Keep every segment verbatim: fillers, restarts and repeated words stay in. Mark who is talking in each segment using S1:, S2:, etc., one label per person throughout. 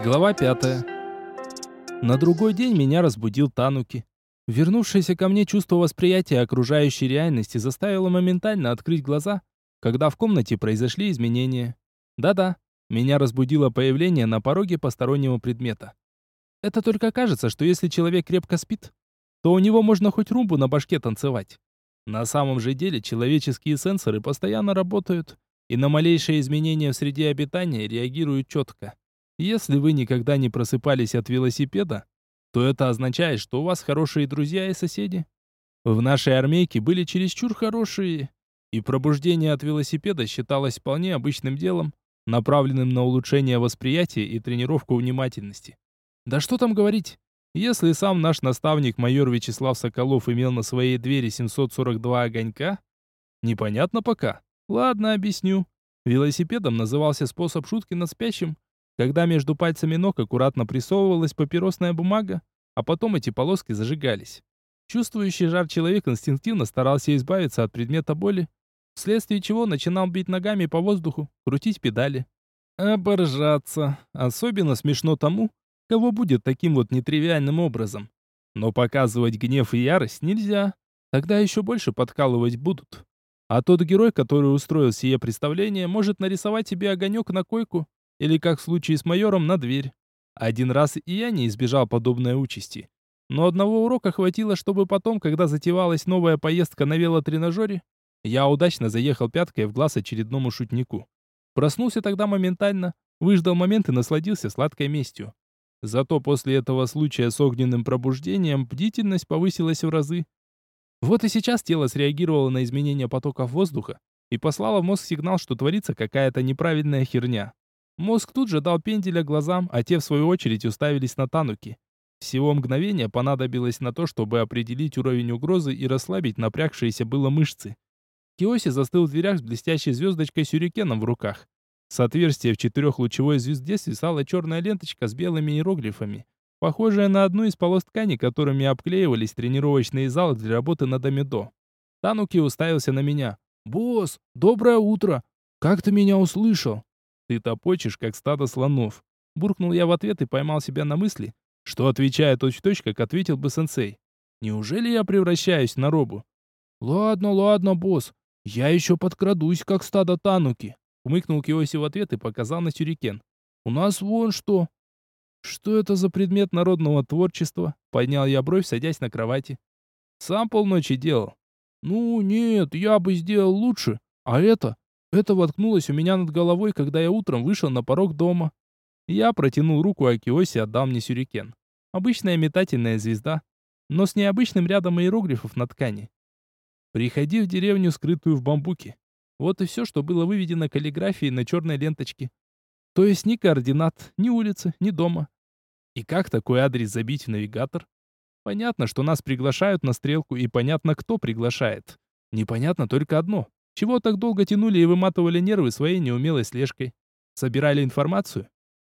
S1: Глава пятая. На другой день меня разбудил Тануки. Вернувшееся ко мне чувство восприятия окружающей реальности заставило моментально открыть глаза, когда в комнате произошли изменения. Да-да, меня разбудило появление на пороге постороннего предмета. Это только кажется, что если человек крепко спит, то у него можно хоть румбу на башке танцевать. На самом же деле человеческие сенсоры постоянно работают, и на малейшие изменения в среде обитания реагируют четко. Если вы никогда не просыпались от велосипеда, то это означает, что у вас хорошие друзья и соседи. В нашей армейке были чересчур хорошие, и пробуждение от велосипеда считалось вполне обычным делом, направленным на улучшение восприятия и тренировку внимательности. Да что там говорить, если сам наш наставник майор Вячеслав Соколов имел на своей двери семьсот сорок два огонька, непонятно пока. Ладно, объясню. Велосипедом назывался способ шутки над спящим, когда между пальцами ног аккуратно прессовывалась папиросная бумага, а потом эти полоски зажигались. Чувствующий жар человек инстинктивно старался избавиться от предмета боли, вследствие чего начинал бить ногами по воздуху, крутить педали. Оборжаться. Особенно смешно тому, кого будет таким вот нетривиальным образом. Но показывать гнев и ярость нельзя, тогда еще больше подкалывать будут. А тот герой, который устроил сие представление, может нарисовать себе огонек на койку, или, как в случае с майором, на дверь. Один раз и я не избежал подобной участи. Но одного урока хватило, чтобы потом, когда затевалась новая поездка на велотренажере, я удачно заехал пяткой в глаз очередному шутнику. Проснулся тогда моментально, выждал момент и насладился сладкой местью. Зато после этого случая с огненным пробуждением бдительность повысилась в разы. Вот и сейчас тело среагировало на изменение потоков воздуха и послало в мозг сигнал, что творится какая-то неправильная херня. Мозг тут же дал пенделя глазам, а те в свою очередь уставились на Тануки. Всего мгновения понадобилось на то, чтобы определить уровень угрозы и расслабить напрягшиеся было мышцы. Киоси застыл в дверях с блестящей звездочкой сюрикеном в руках. С отверстия в четырехлучевой звезде свисала черная ленточка с белыми иероглифами, похожая на одну из полос ткани, которыми обклеивались тренировочные залы для работы на домидо. Тануки уставился на меня. «Босс, доброе утро! Как ты меня услышал?» «Ты топочешь, как стадо слонов», — буркнул я в ответ и поймал себя на мысли, что отвечая точь-в-точь, как ответил бы сенсей. «Неужели я превращаюсь в наробу?» «Ладно, ладно, босс, я еще подкрадусь, как стадо тануки», — умыкнул Киоси в ответ и показал на сюрикен. «У нас вон что». «Что это за предмет народного творчества?» — поднял я бровь, садясь на кровати. «Сам полночи делал». «Ну, нет, я бы сделал лучше, а это...» Это воткнулось у меня над головой, когда я утром вышел на порог дома. Я протянул руку, а Киоси отдал мне сюрикен. Обычная метательная звезда, но с необычным рядом иероглифов на ткани. «Приходи в деревню, скрытую в бамбуке». Вот и все, что было выведено каллиграфией на черной ленточке. То есть ни координат, ни улицы, ни дома. И как такой адрес забить в навигатор? Понятно, что нас приглашают на стрелку, и понятно, кто приглашает. Непонятно только одно. Чего так долго тянули и выматывали нервы своей неумелой слежкой? Собирали информацию?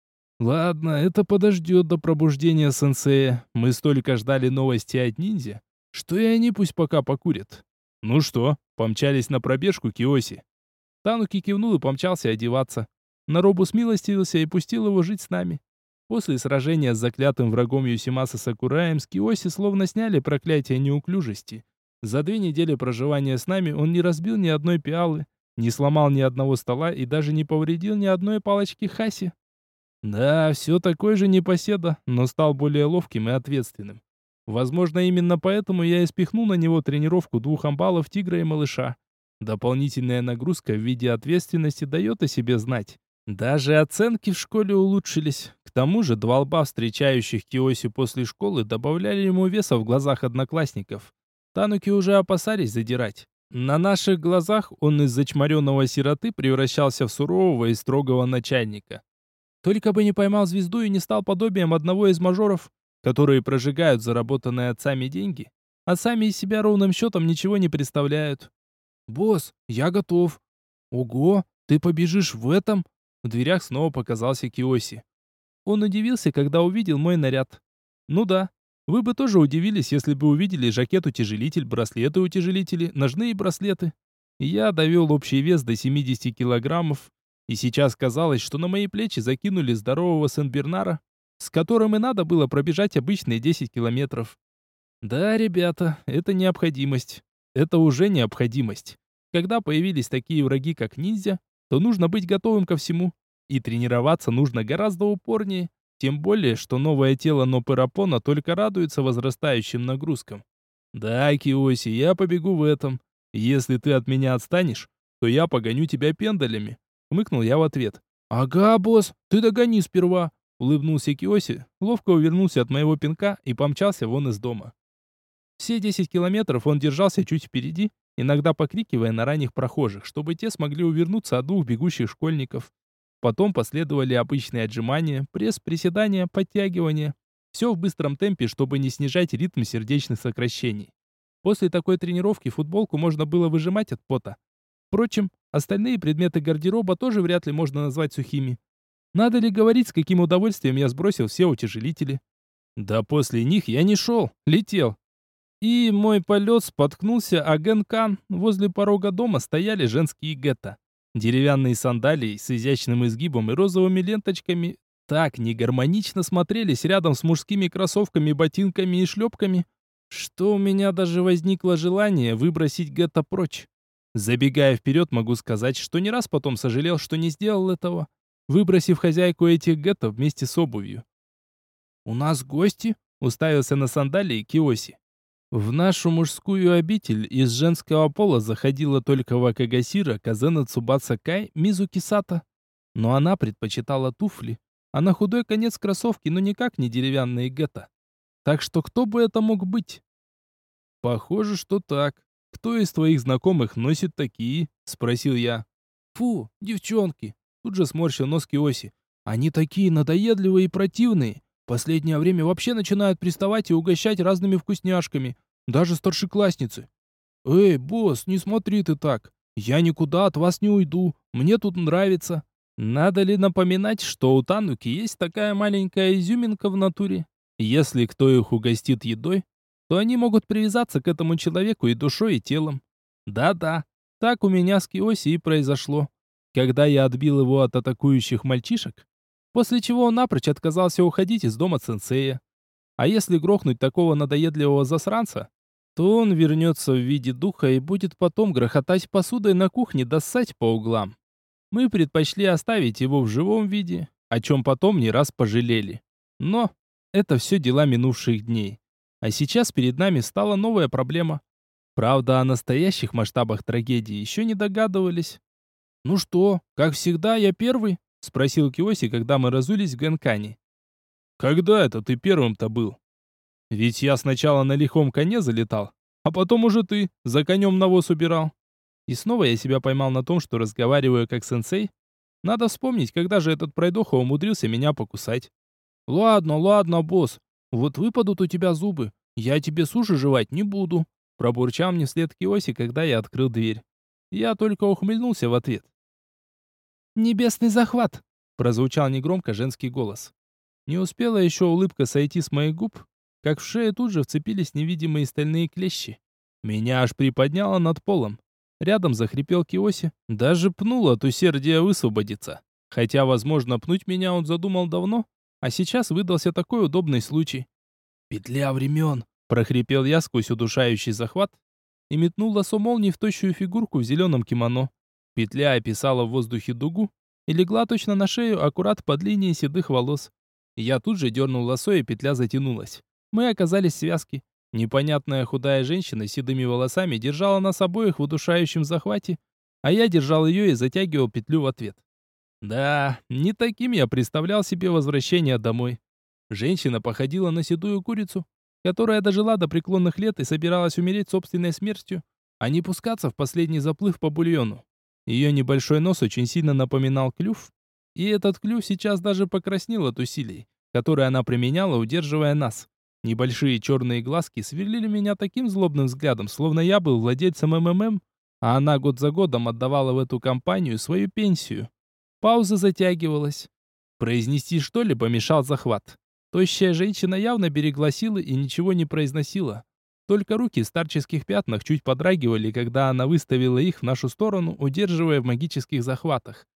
S1: Ладно, это подождет до пробуждения сенсея. Мы столько ждали новости от ниндзя, что и они пусть пока покурят. Ну что, помчались на пробежку, Киоси? Тануки кивнул и помчался одеваться. Наробу смилостивился и пустил его жить с нами. После сражения с заклятым врагом Юсимаса Сакураем с Киоси словно сняли проклятие неуклюжести. За две недели проживания с нами он не разбил ни одной пиалы, не сломал ни одного стола и даже не повредил ни одной палочки хаси. Да, все такой же непоседа, но стал более ловким и ответственным. Возможно, именно поэтому я и спихнул на него тренировку двух амбалов тигра и малыша. Дополнительная нагрузка в виде ответственности дает о себе знать. Даже оценки в школе улучшились. К тому же два лба, встречающих Киоси после школы, добавляли ему веса в глазах одноклассников. Тануки уже опасались задирать. На наших глазах он из зачморенного сироты превращался в сурового и строгого начальника. Только бы не поймал звезду и не стал подобием одного из мажоров, которые прожигают заработанные отцами деньги, а сами из себя ровным счетом ничего не представляют. «Босс, я готов». «Ого, ты побежишь в этом?» В дверях снова показался Киоси. Он удивился, когда увидел мой наряд. «Ну да. Вы бы тоже удивились, если бы увидели жакет-утяжелитель, браслеты-утяжелители, ножные браслеты. Я довел общий вес до семидесяти килограммов, И сейчас казалось, что на мои плечи закинули здорового Сен-Бернара, с которым и надо было пробежать обычные десять километров. Да, ребята, это необходимость. Это уже необходимость. Когда появились такие враги, как ниндзя, то нужно быть готовым ко всему. И тренироваться нужно гораздо упорнее. Тем более, что новое тело Нопырапона только радуется возрастающим нагрузкам. Да, Киоси, я побегу в этом. Если ты от меня отстанешь, то я погоню тебя пендалями. Хмыкнул я в ответ. Ага, босс, ты догони сперва. Улыбнулся Киоси, ловко увернулся от моего пинка и помчался вон из дома. Все десять километров он держался чуть впереди, иногда покрикивая на ранних прохожих, чтобы те смогли увернуться от двух бегущих школьников. Потом последовали обычные отжимания, пресс, приседания, подтягивания. Все в быстром темпе, чтобы не снижать ритм сердечных сокращений. После такой тренировки футболку можно было выжимать от пота. Впрочем, остальные предметы гардероба тоже вряд ли можно назвать сухими. Надо ли говорить, с каким удовольствием я сбросил все утяжелители? Да после них я не шел, летел. И мой полет споткнулся о Генкан. Возле порога дома стояли женские гетто. Деревянные сандалии с изящным изгибом и розовыми ленточками так негармонично смотрелись рядом с мужскими кроссовками, ботинками и шлепками, что у меня даже возникло желание выбросить гетто прочь. Забегая вперед, могу сказать, что не раз потом сожалел, что не сделал этого, выбросив хозяйку этих гетто вместе с обувью. «У нас гости?» — уставился на сандалии Киоси. В нашу мужскую обитель из женского пола заходила только Вакагасира Казена Цубаса Кай Мизуки Сато. Но она предпочитала туфли, а на худой конец кроссовки, но никак не деревянные гетто. Так что кто бы это мог быть? Похоже, что так. Кто из твоих знакомых носит такие? Спросил я. Фу, девчонки. Тут же сморщил нос Киоси. Они такие надоедливые и противные. Последнее время вообще начинают приставать и угощать разными вкусняшками. Даже старшеклассницы. Эй, босс, не смотри ты так. Я никуда от вас не уйду. Мне тут нравится. Надо ли напоминать, что у Тануки есть такая маленькая изюминка в натуре? Если кто их угостит едой, то они могут привязаться к этому человеку и душой, и телом. Да-да, так у меня с Киоси и произошло. Когда я отбил его от атакующих мальчишек, после чего он напрочь отказался уходить из дома сенсея. А если грохнуть такого надоедливого засранца, то он вернется в виде духа и будет потом грохотать посудой на кухне да ссать по углам. Мы предпочли оставить его в живом виде, о чем потом не раз пожалели. Но это все дела минувших дней. А сейчас перед нами стала новая проблема. Правда, о настоящих масштабах трагедии еще не догадывались. «Ну что, как всегда, я первый?» — спросил Киоси, когда мы разулись в Гэнкане. «Когда это ты первым-то был? Ведь я сначала на лихом коне залетал, а потом уже ты за конем навоз убирал». И снова я себя поймал на том, что разговариваю как сенсей. Надо вспомнить, когда же этот пройдоха умудрился меня покусать. «Ладно, ладно, босс, вот выпадут у тебя зубы, я тебе суши жевать не буду», пробурчал мне вслед Киоси, когда я открыл дверь. Я только ухмыльнулся в ответ. «Небесный захват!» прозвучал негромко женский голос. Не успела еще улыбка сойти с моих губ, как в шею тут же вцепились невидимые стальные клещи. Меня аж приподняло над полом. Рядом захрипел Киоси, даже пнул от усердия высвободиться. Хотя, возможно, пнуть меня он задумал давно, а сейчас выдался такой удобный случай. «Петля времен!» — прохрипел я сквозь удушающий захват и метнул лосо молнии в тощую фигурку в зеленом кимоно. Петля описала в воздухе дугу и легла точно на шею, аккурат под линией седых волос. Я тут же дернул лосо, и петля затянулась. Мы оказались в связке. Непонятная худая женщина с седыми волосами держала нас обоих в удушающем захвате, а я держал ее и затягивал петлю в ответ. Да, не таким я представлял себе возвращение домой. Женщина походила на седую курицу, которая дожила до преклонных лет и собиралась умереть собственной смертью, а не пускаться в последний заплыв по бульону. Ее небольшой нос очень сильно напоминал клюв, и этот клюв сейчас даже покраснел от усилий, которые она применяла, удерживая нас. Небольшие черные глазки сверлили меня таким злобным взглядом, словно я был владельцем МММ, а она год за годом отдавала в эту компанию свою пенсию. Пауза затягивалась. Произнести что-либо мешал захват. Тощая женщина явно берегла силы и ничего не произносила. Только руки в старческих пятнах чуть подрагивали, когда она выставила их в нашу сторону, удерживая в магических захватах.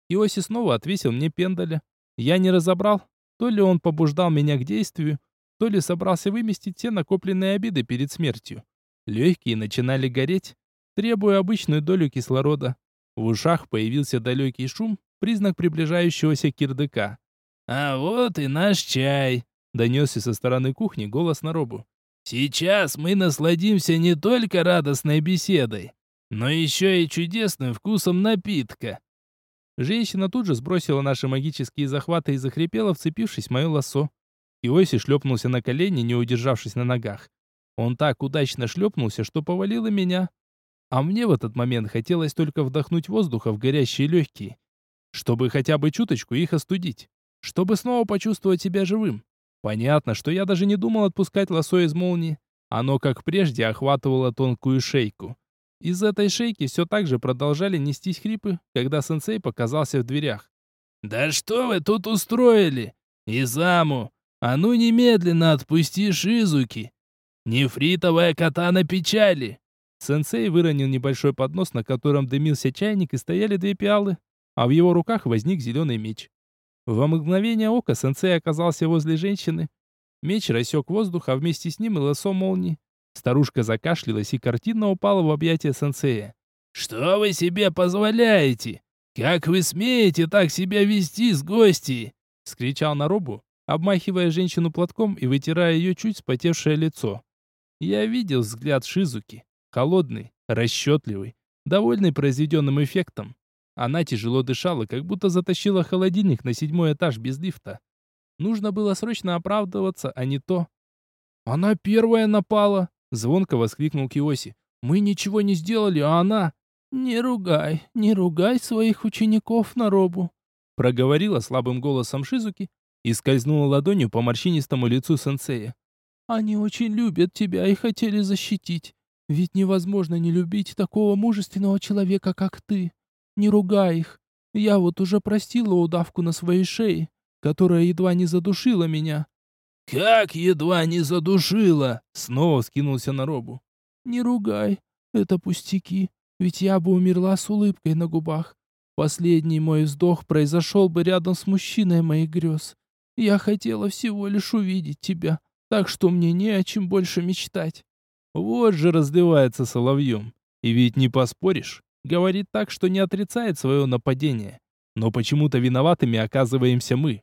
S1: Киоси снова отвесил мне пендаля. Я не разобрал, то ли он побуждал меня к действию, то ли собрался выместить все накопленные обиды перед смертью. Легкие начинали гореть, требуя обычную долю кислорода. В ушах появился далекий шум, признак приближающегося кирдыка. «А вот и наш чай», — донесся со стороны кухни голос Наробу. «Сейчас мы насладимся не только радостной беседой, но еще и чудесным вкусом напитка». Женщина тут же сбросила наши магические захваты и захрипела, вцепившись в мое лассо. Киоси шлепнулся на колени, не удержавшись на ногах. Он так удачно шлепнулся, что повалило меня. А мне в этот момент хотелось только вдохнуть воздуха в горящие легкие, чтобы хотя бы чуточку их остудить, чтобы снова почувствовать себя живым. Понятно, что я даже не думал отпускать лассо из молнии. Оно, как прежде, охватывало тонкую шейку. Из этой шейки все так же продолжали нестись хрипы, когда сенсей показался в дверях. «Да что вы тут устроили? Изаму, а ну немедленно отпусти Шизуки! Нефритовая катана печали!» Сенсей выронил небольшой поднос, на котором дымился чайник и стояли две пиалы, а в его руках возник зеленый меч. Во мгновение ока сенсей оказался возле женщины. Меч рассек воздух, а вместе с ним и лассо молнии. Старушка закашлялась и картинно упала в объятия сенсея. «Что вы себе позволяете? Как вы смеете так себя вести с гостьей?» — скричал Наробу, обмахивая женщину платком и вытирая ее чуть вспотевшее лицо. Я видел взгляд Шизуки. Холодный, расчетливый, довольный произведенным эффектом. Она тяжело дышала, как будто затащила холодильник на седьмой этаж без лифта. Нужно было срочно оправдываться, а не то. «Она первая напала!» — звонко воскликнул Киоси. «Мы ничего не сделали, а она...» «Не ругай, не ругай своих учеников, Наробу!» — проговорила слабым голосом Шизуки и скользнула ладонью по морщинистому лицу сенсея. «Они очень любят тебя и хотели защитить. Ведь невозможно не любить такого мужественного человека, как ты. Не ругай их. Я вот уже простила удавку на своей шее, которая едва не задушила меня». «Как едва не задушила?» — снова вскинулся Наробу. «Не ругай. Это пустяки. Ведь я бы умерла с улыбкой на губах. Последний мой вздох произошел бы рядом с мужчиной моих грез. Я хотела всего лишь увидеть тебя, так что мне не о чем больше мечтать». Вот же разливается соловьем. И ведь не поспоришь. Говорит так, что не отрицает свое нападение. Но почему-то виноватыми оказываемся мы.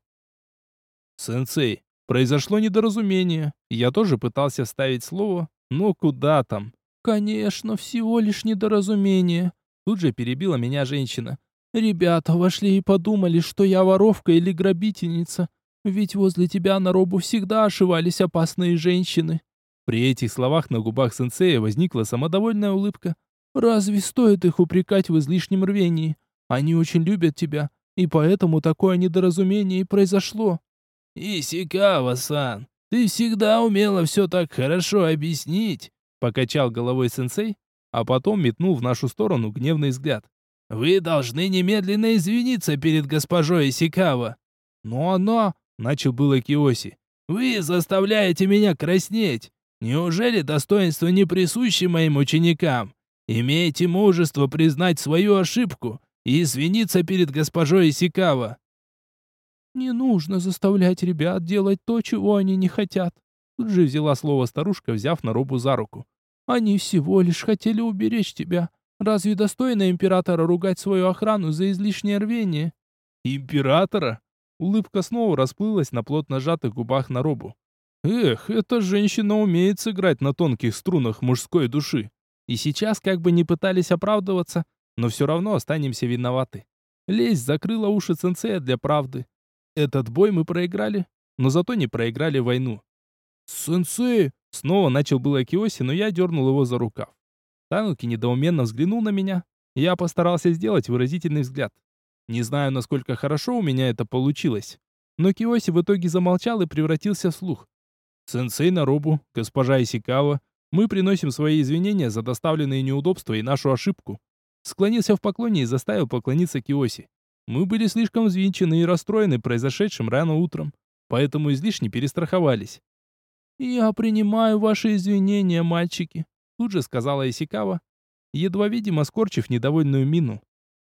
S1: «Сенсей, произошло недоразумение. Я тоже пытался вставить слово, но куда там?» «Конечно, всего лишь недоразумение», — тут же перебила меня женщина. «Ребята вошли и подумали, что я воровка или грабительница. Ведь возле тебя, Наробу, всегда ошивались опасные женщины». При этих словах на губах сенсея возникла самодовольная улыбка. «Разве стоит их упрекать в излишнем рвении? Они очень любят тебя, и поэтому такое недоразумение и произошло». «Исикава-сан, ты всегда умела все так хорошо объяснить», — покачал головой сенсей, а потом метнул в нашу сторону гневный взгляд. «Вы должны немедленно извиниться перед госпожой Исикава». «Но она...» — начал было Киоси. «Вы заставляете меня краснеть. Неужели достоинство не присуще моим ученикам? Имейте мужество признать свою ошибку и извиниться перед госпожой Исикава». «Не нужно заставлять ребят делать то, чего они не хотят», — тут же взяла слово старушка, взяв Наробу за руку. «Они всего лишь хотели уберечь тебя. Разве достойно императора ругать свою охрану за излишнее рвение?» «Императора?» Улыбка снова расплылась на плотно сжатых губах Наробу. «Эх, эта женщина умеет сыграть на тонких струнах мужской души. И сейчас как бы не пытались оправдываться, но все равно останемся виноваты. Лесть закрыла уши сенсея для правды. Этот бой мы проиграли, но зато не проиграли войну». «Сенсей!» — снова начал было Киоси, но я дернул его за рукав. Тануки недоуменно взглянул на меня. Я постарался сделать выразительный взгляд. Не знаю, насколько хорошо у меня это получилось, но Киоси в итоге замолчал и превратился в слух. «Сенсей Наробу, госпожа Исикава, мы приносим свои извинения за доставленные неудобства и нашу ошибку». Склонился в поклоне и заставил поклониться Киоси. Мы были слишком взвинчены и расстроены произошедшим рано утром, поэтому излишне перестраховались. «Я принимаю ваши извинения, мальчики», — тут же сказала Исикава, едва видимо скорчив недовольную мину.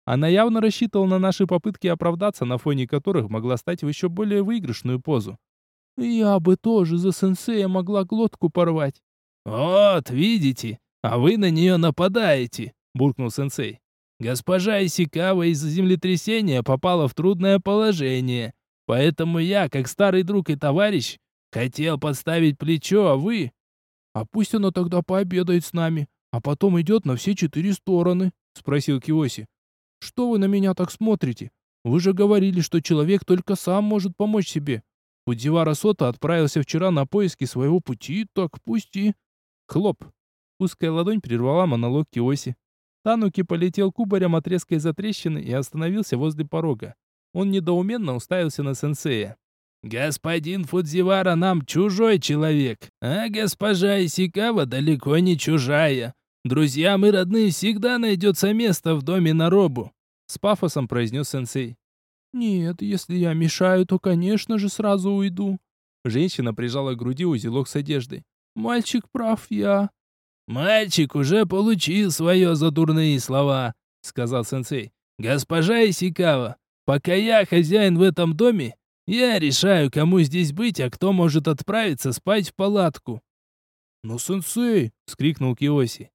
S1: Она явно рассчитывала на наши попытки оправдаться, на фоне которых могла стать в еще более выигрышную позу. «Я бы тоже за сенсея могла глотку порвать». «Вот, видите, а вы на нее нападаете», — буркнул сенсей. «Госпожа Исикава из-за землетрясения попала в трудное положение, поэтому я, как старый друг и товарищ, хотел подставить плечо, а вы...» «А пусть она тогда пообедает с нами, а потом идет на все четыре стороны», — спросил Киоси. «Что вы на меня так смотрите? Вы же говорили, что человек только сам может помочь себе. Фудзивара Сото отправился вчера на поиски своего пути, так пусть и...» Хлоп! Узкая ладонь прервала монолог Киоси. Тануки полетел кубарем от резкой затрещины и остановился возле порога. Он недоуменно уставился на сенсея. «Господин Фудзивара нам чужой человек, а госпожа Исикава далеко не чужая. Друзьям и родным всегда найдется место в доме Наробу», — с пафосом произнес сенсей. «Нет, если я мешаю, то, конечно же, сразу уйду». Женщина прижала к груди узелок с одеждой. «Мальчик прав, я...» «Мальчик уже получил свое за дурные слова», — сказал сенсей. «Госпожа Исикава, пока я хозяин в этом доме, я решаю, кому здесь быть, а кто может отправиться спать в палатку». «Но, сенсей!» — вскрикнул Киоси.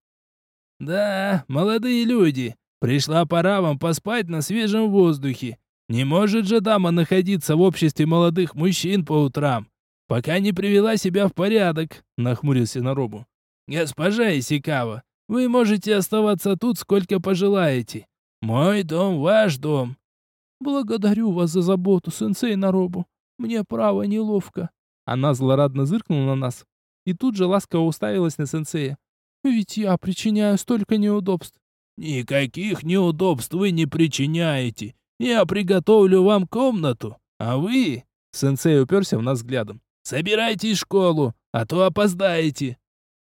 S1: «Да, молодые люди, пришла пора вам поспать на свежем воздухе. Не может же дама находиться в обществе молодых мужчин по утрам, пока не привела себя в порядок», — нахмурился Наробу. «Госпожа Исикава, вы можете оставаться тут сколько пожелаете. Мой дом, ваш дом». «Благодарю вас за заботу, сенсей Наробу. Мне, право, неловко». Она злорадно зыркнула на нас и тут же ласково уставилась на сенсея. «Ведь я причиняю столько неудобств». «Никаких неудобств вы не причиняете. Я приготовлю вам комнату, а вы...» Сенсей уперся в нас взглядом. «Собирайтесь в школу, а то опоздаете».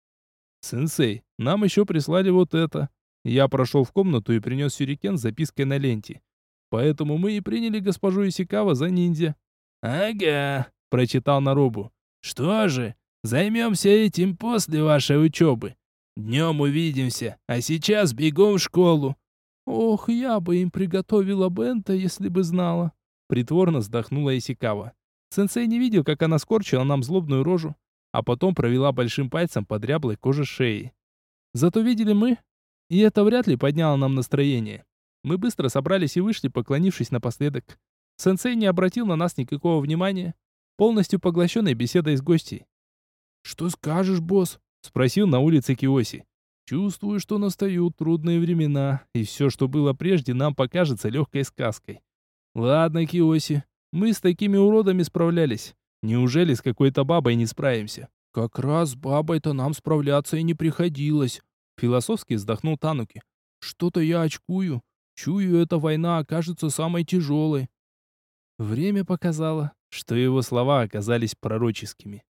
S1: «Сенсей, нам еще прислали вот это». Я прошел в комнату и принес сюрикен с запиской на ленте. Поэтому мы и приняли госпожу Исикава за ниндзя. «Ага», — прочитал Наробу. «Что же, займемся этим после вашей учебы. Днем увидимся, а сейчас бегом в школу». «Ох, я бы им приготовила бенто, если бы знала», — притворно вздохнула Исикава. Сенсей не видел, как она скорчила нам злобную рожу, а потом провела большим пальцем по дряблой коже шеи. Зато видели мы, и это вряд ли подняло нам настроение. Мы быстро собрались и вышли, поклонившись напоследок. Сенсей не обратил на нас никакого внимания, полностью поглощенный беседой с гостьей. «Что скажешь, босс?» — спросил на улице Киоси. «Чувствую, что настают трудные времена, и все, что было прежде, нам покажется легкой сказкой. Ладно, Киоси, мы с такими уродами справлялись. Неужели с какой-то бабой не справимся?» «Как раз с бабой-то нам справляться и не приходилось», — философски вздохнул Тануки. «Что-то я очкую. Чую, эта война окажется самой тяжелой». Время показало, что его слова оказались пророческими.